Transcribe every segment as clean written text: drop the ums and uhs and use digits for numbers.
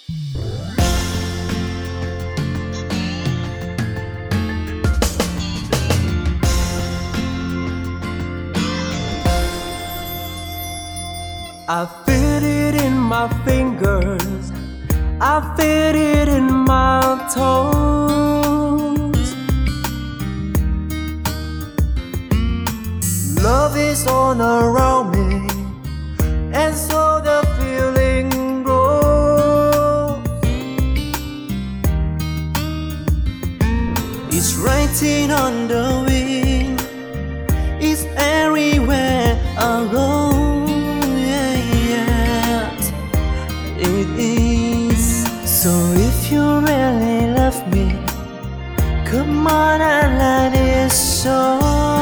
I feel it in my fingers, I feel it in my toes. Love is all around me, and so the feeling grows. It's writing on the wind, it's everywhere I go. It is. So if you really love me, come on and let it show.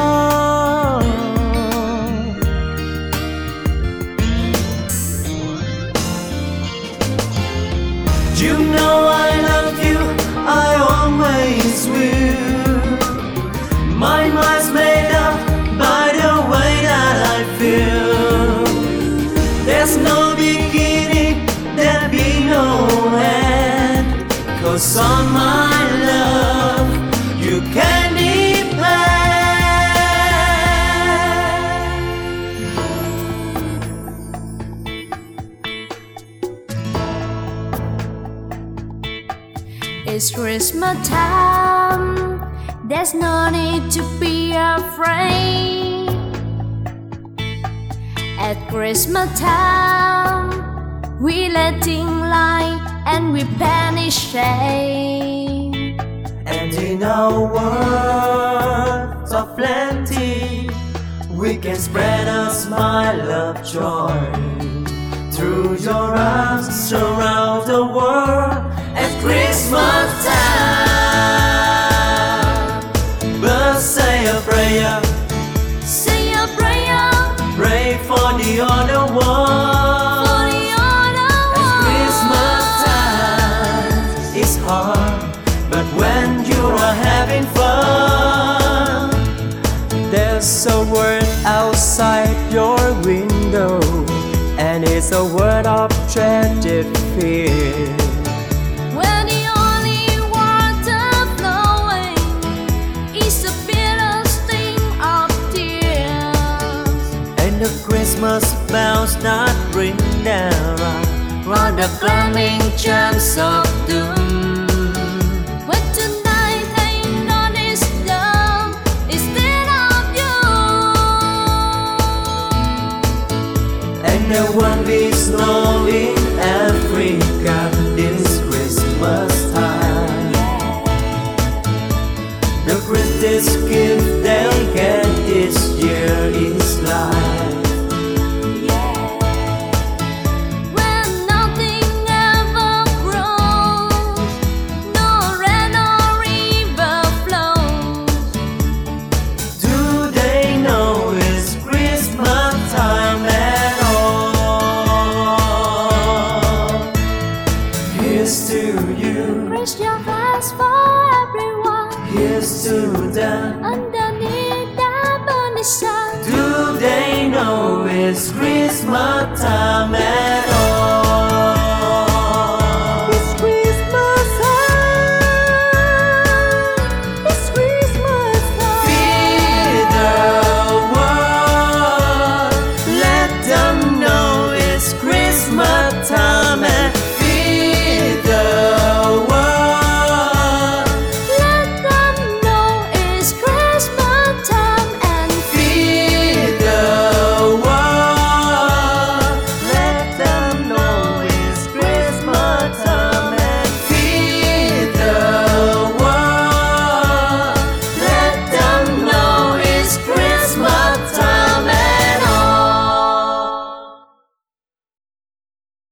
You know I love you, I always will. My mind's made up by the way that I feel. There's no beginning, there'll be no end, 'cause on my love you can depend. It's Christmas time, there's no need to be afraid. At Christmas time, we letting light and we banish shame. And in our world of plenty, we can spread a smile of joy. Through your arms around the world at Christmas time. But say a prayer, say a prayer, pray for the other one. for the other At one. Christmas time it's hard, but when you are having fun, there's a word outside your window, and it's a word of tragic fear. When the only water flowing is the bitter sting of tears. And the Christmas bells not ring down On the burning chance of doom. But tonight I know this love instead of you. And there won't be snow in Africa this Christmas time. The greatest gift they'll get this year is life. When nothing ever grows, no rain or river flows. Do they know it's Christmas time at all? Here's to you, Raise your hands for everyone here's to them. underneath the burning sun. Do they know it's Christmas time at all?